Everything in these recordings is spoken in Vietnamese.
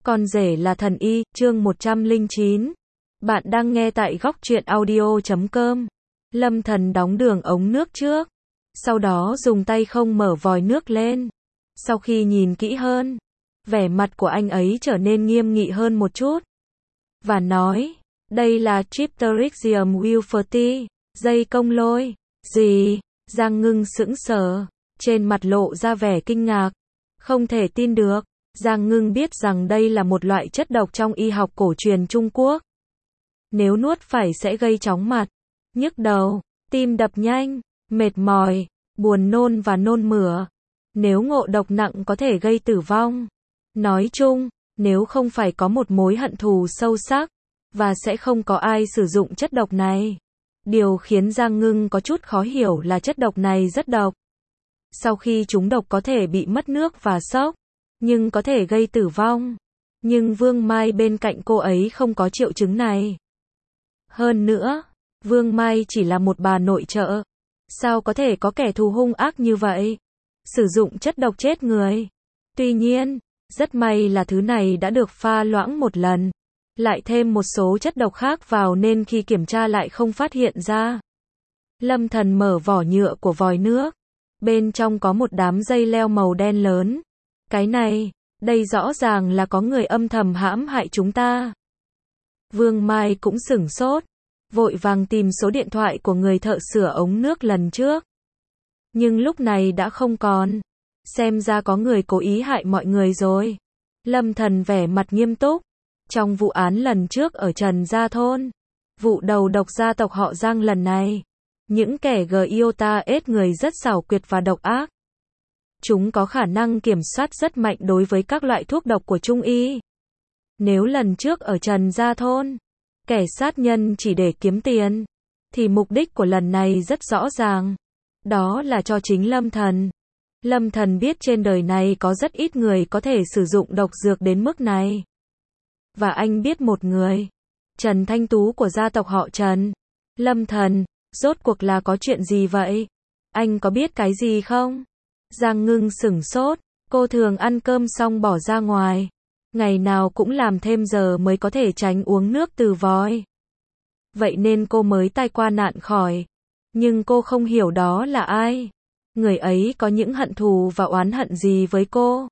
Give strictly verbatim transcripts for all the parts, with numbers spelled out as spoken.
Con rể là thần y, chương một trăm lẻ chín. Bạn đang nghe tại góc truyện audio chấm com. Lâm Thần đóng đường ống nước trước. Sau đó dùng tay không mở vòi nước lên. Sau khi nhìn kỹ hơn, vẻ mặt của anh ấy trở nên nghiêm nghị hơn một chút. Và nói, đây là Triptychicum wilferti, dây công lôi. Gì? Giang Ngưng sững sờ, trên mặt lộ ra vẻ kinh ngạc. Không thể tin được. Giang Ngưng biết rằng đây là một loại chất độc trong y học cổ truyền Trung Quốc. Nếu nuốt phải sẽ gây chóng mặt, nhức đầu, tim đập nhanh, mệt mỏi, buồn nôn và nôn mửa. Nếu ngộ độc nặng có thể gây tử vong. Nói chung, nếu không phải có một mối hận thù sâu sắc, và sẽ không có ai sử dụng chất độc này. Điều khiến Giang Ngưng có chút khó hiểu là chất độc này rất độc. Sau khi trúng độc có thể bị mất nước và sốc, nhưng có thể gây tử vong. Nhưng Vương Mai bên cạnh cô ấy không có triệu chứng này. Hơn nữa, Vương Mai chỉ là một bà nội trợ. Sao có thể có kẻ thù hung ác như vậy? Sử dụng chất độc chết người. Tuy nhiên, rất may là thứ này đã được pha loãng một lần. Lại thêm một số chất độc khác vào nên khi kiểm tra lại không phát hiện ra. Lâm Thần mở vỏ nhựa của vòi nước. Bên trong có một đám dây leo màu đen lớn. Cái này, đây rõ ràng là có người âm thầm hãm hại chúng ta. Vương Mai cũng sửng sốt, vội vàng tìm số điện thoại của người thợ sửa ống nước lần trước. Nhưng lúc này đã không còn. Xem ra có người cố ý hại mọi người rồi. Lâm Thần vẻ mặt nghiêm túc. Trong vụ án lần trước ở Trần Gia Thôn, vụ đầu độc gia tộc họ Giang lần này, những kẻ Giota ết người rất xảo quyệt và độc ác. Chúng có khả năng kiểm soát rất mạnh đối với các loại thuốc độc của Trung y. Nếu lần trước ở Trần Gia Thôn, kẻ sát nhân chỉ để kiếm tiền, thì mục đích của lần này rất rõ ràng. Đó là cho chính Lâm Thần. Lâm Thần biết trên đời này có rất ít người có thể sử dụng độc dược đến mức này. Và anh biết một người. Trần Thanh Tú của gia tộc họ Trần. Lâm Thần, rốt cuộc là có chuyện gì vậy? Anh có biết cái gì không? Giang Ngưng sửng sốt, cô thường ăn cơm xong bỏ ra ngoài. Ngày nào cũng làm thêm giờ mới có thể tránh uống nước từ vòi. Vậy nên cô mới tai qua nạn khỏi. Nhưng cô không hiểu đó là ai. Người ấy có những hận thù và oán hận gì với cô?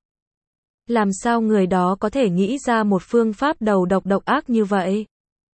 Làm sao người đó có thể nghĩ ra một phương pháp đầu độc độc ác như vậy?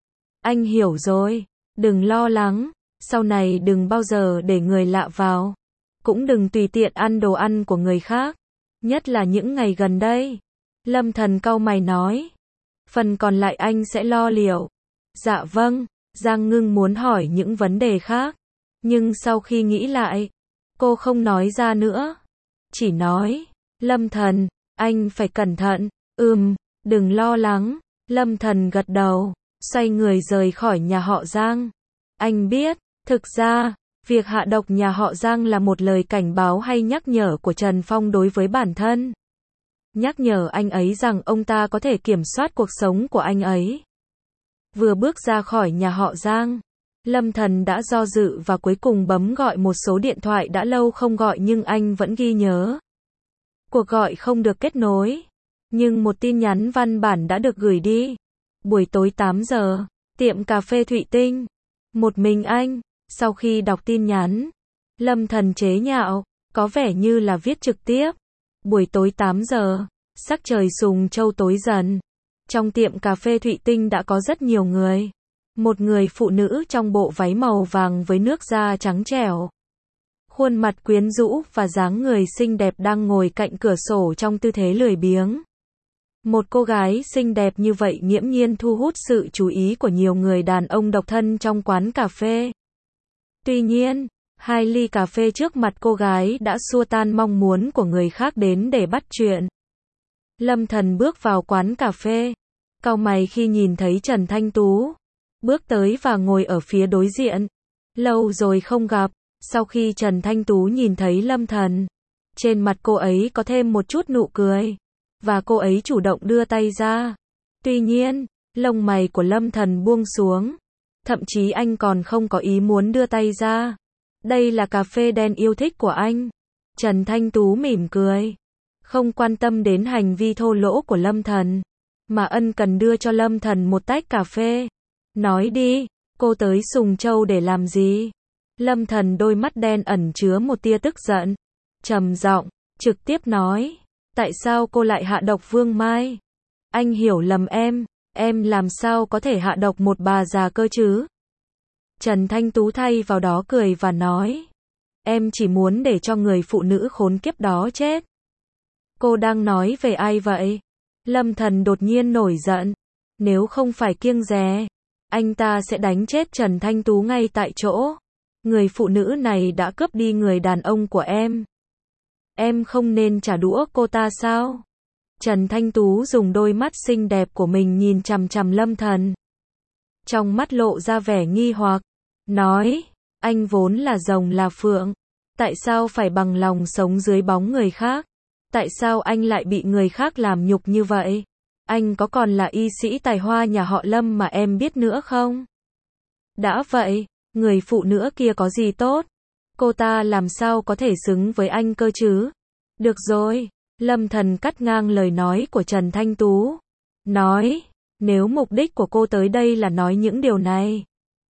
Anh hiểu rồi, đừng lo lắng, sau này đừng bao giờ để người lạ vào. Cũng đừng tùy tiện ăn đồ ăn của người khác, nhất là những ngày gần đây. Lâm Thần cau mày nói. Phần còn lại anh sẽ lo liệu. Dạ vâng, Giang Ngưng muốn hỏi những vấn đề khác. Nhưng sau khi nghĩ lại, cô không nói ra nữa. Chỉ nói, Lâm Thần, anh phải cẩn thận. Ừm, đừng lo lắng. Lâm Thần gật đầu, xoay người rời khỏi nhà họ Giang. Anh biết, thực ra, việc hạ độc nhà họ Giang là một lời cảnh báo hay nhắc nhở của Trần Phong đối với bản thân. Nhắc nhở anh ấy rằng ông ta có thể kiểm soát cuộc sống của anh ấy. Vừa bước ra khỏi nhà họ Giang, Lâm Thần đã do dự và cuối cùng bấm gọi một số điện thoại đã lâu không gọi nhưng anh vẫn ghi nhớ. Cuộc gọi không được kết nối, nhưng một tin nhắn văn bản đã được gửi đi. Buổi tối tám giờ, tiệm cà phê Thụy Tinh. Một mình anh, sau khi đọc tin nhắn, Lâm Thần chế nhạo, có vẻ như là viết trực tiếp. Buổi tối tám giờ, sắc trời sùng châu tối dần. Trong tiệm cà phê Thụy Tinh đã có rất nhiều người. Một người phụ nữ trong bộ váy màu vàng với nước da trắng trẻo. Khuôn mặt quyến rũ và dáng người xinh đẹp đang ngồi cạnh cửa sổ trong tư thế lười biếng. Một cô gái xinh đẹp như vậy nghiễm nhiên thu hút sự chú ý của nhiều người đàn ông độc thân trong quán cà phê. Tuy nhiên, hai ly cà phê trước mặt cô gái đã xua tan mong muốn của người khác đến để bắt chuyện. Lâm Thần bước vào quán cà phê, cau mày khi nhìn thấy Trần Thanh Tú. Bước tới và ngồi ở phía đối diện. Lâu rồi không gặp, sau khi Trần Thanh Tú nhìn thấy Lâm Thần, trên mặt cô ấy có thêm một chút nụ cười. Và cô ấy chủ động đưa tay ra. Tuy nhiên, lông mày của Lâm Thần buông xuống. Thậm chí anh còn không có ý muốn đưa tay ra. Đây là cà phê đen yêu thích của anh. Trần Thanh Tú mỉm cười, không quan tâm đến hành vi thô lỗ của Lâm Thần. mà ân cần đưa cho Lâm Thần một tách cà phê. Nói đi, cô tới Sùng Châu để làm gì? Lâm Thần đôi mắt đen ẩn chứa một tia tức giận. Trầm giọng, trực tiếp nói. Tại sao cô lại hạ độc Vương Mai? Anh hiểu lầm em, em làm sao có thể hạ độc một bà già cơ chứ? Trần Thanh Tú thay vào đó cười và nói. Em chỉ muốn để cho người phụ nữ khốn kiếp đó chết. Cô đang nói về ai vậy? Lâm Thần đột nhiên nổi giận. Nếu không phải kiêng dè, anh ta sẽ đánh chết Trần Thanh Tú ngay tại chỗ. Người phụ nữ này đã cướp đi người đàn ông của em. Em không nên trả đũa cô ta sao? Trần Thanh Tú dùng đôi mắt xinh đẹp của mình nhìn chằm chằm Lâm Thần. Trong mắt lộ ra vẻ nghi hoặc. Nói, anh vốn là rồng là phượng. Tại sao phải bằng lòng sống dưới bóng người khác? Tại sao anh lại bị người khác làm nhục như vậy? Anh có còn là y sĩ tài hoa nhà họ Lâm mà em biết nữa không? Đã vậy, người phụ nữ kia có gì tốt? Cô ta làm sao có thể xứng với anh cơ chứ? Được rồi, Lâm Thần cắt ngang lời nói của Trần Thanh Tú. Nói, nếu mục đích của cô tới đây là nói những điều này,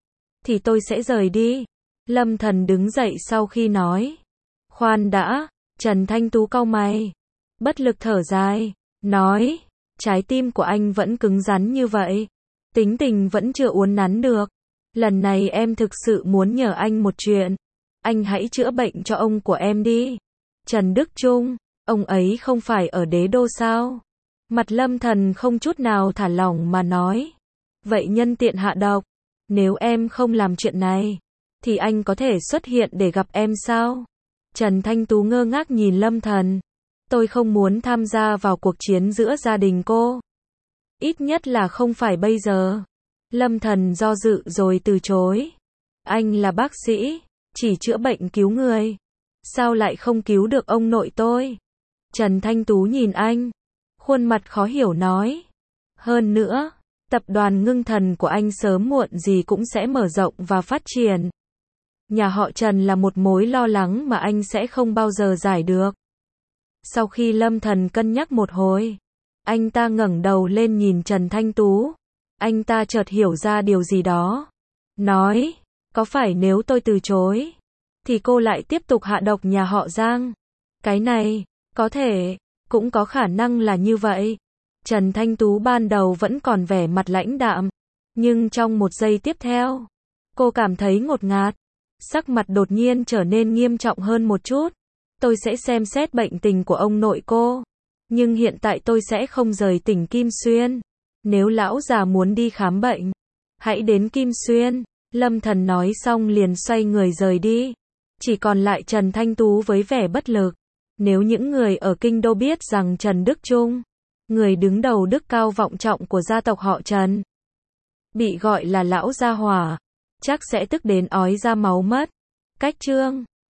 thì tôi sẽ rời đi. Lâm Thần đứng dậy sau khi nói. Khoan đã, Trần Thanh Tú cau mày. Bất lực thở dài, nói, trái tim của anh vẫn cứng rắn như vậy. Tính tình vẫn chưa uốn nắn được. Lần này em thực sự muốn nhờ anh một chuyện. Anh hãy chữa bệnh cho ông của em đi. Trần Đức Trung, ông ấy không phải ở Đế Đô sao? Mặt Lâm Thần không chút nào thả lỏng mà nói. Vậy nhân tiện hạ độc. Nếu em không làm chuyện này, thì anh có thể xuất hiện để gặp em sao? Trần Thanh Tú ngơ ngác nhìn Lâm Thần. Tôi không muốn tham gia vào cuộc chiến giữa gia đình cô. Ít nhất là không phải bây giờ. Lâm Thần do dự rồi từ chối. Anh là bác sĩ, chỉ chữa bệnh cứu người. Sao lại không cứu được ông nội tôi? Trần Thanh Tú nhìn anh, khuôn mặt khó hiểu nói. Hơn nữa, tập đoàn Ngưng Thần của anh sớm muộn gì cũng sẽ mở rộng và phát triển. Nhà họ Trần là một mối lo lắng mà anh sẽ không bao giờ giải được. Sau khi Lâm Thần cân nhắc một hồi, anh ta ngẩng đầu lên nhìn Trần Thanh Tú. Anh ta chợt hiểu ra điều gì đó. Nói, có phải nếu tôi từ chối, thì cô lại tiếp tục hạ độc nhà họ Giang? Cái này, có thể, cũng có khả năng là như vậy. Trần Thanh Tú ban đầu vẫn còn vẻ mặt lãnh đạm, nhưng trong một giây tiếp theo, cô cảm thấy ngột ngạt. Sắc mặt đột nhiên trở nên nghiêm trọng hơn một chút. Tôi sẽ xem xét bệnh tình của ông nội cô. Nhưng hiện tại tôi sẽ không rời tỉnh Kim Xuyên. Nếu lão già muốn đi khám bệnh, hãy đến Kim Xuyên. Lâm Thần nói xong liền xoay người rời đi. Chỉ còn lại Trần Thanh Tú với vẻ bất lực. Nếu những người ở Kinh Đô biết rằng Trần Đức Trung, người đứng đầu đức cao vọng trọng của gia tộc họ Trần, bị gọi là lão gia hỏa, chắc sẽ tức đến ói ra máu mất. Cách chương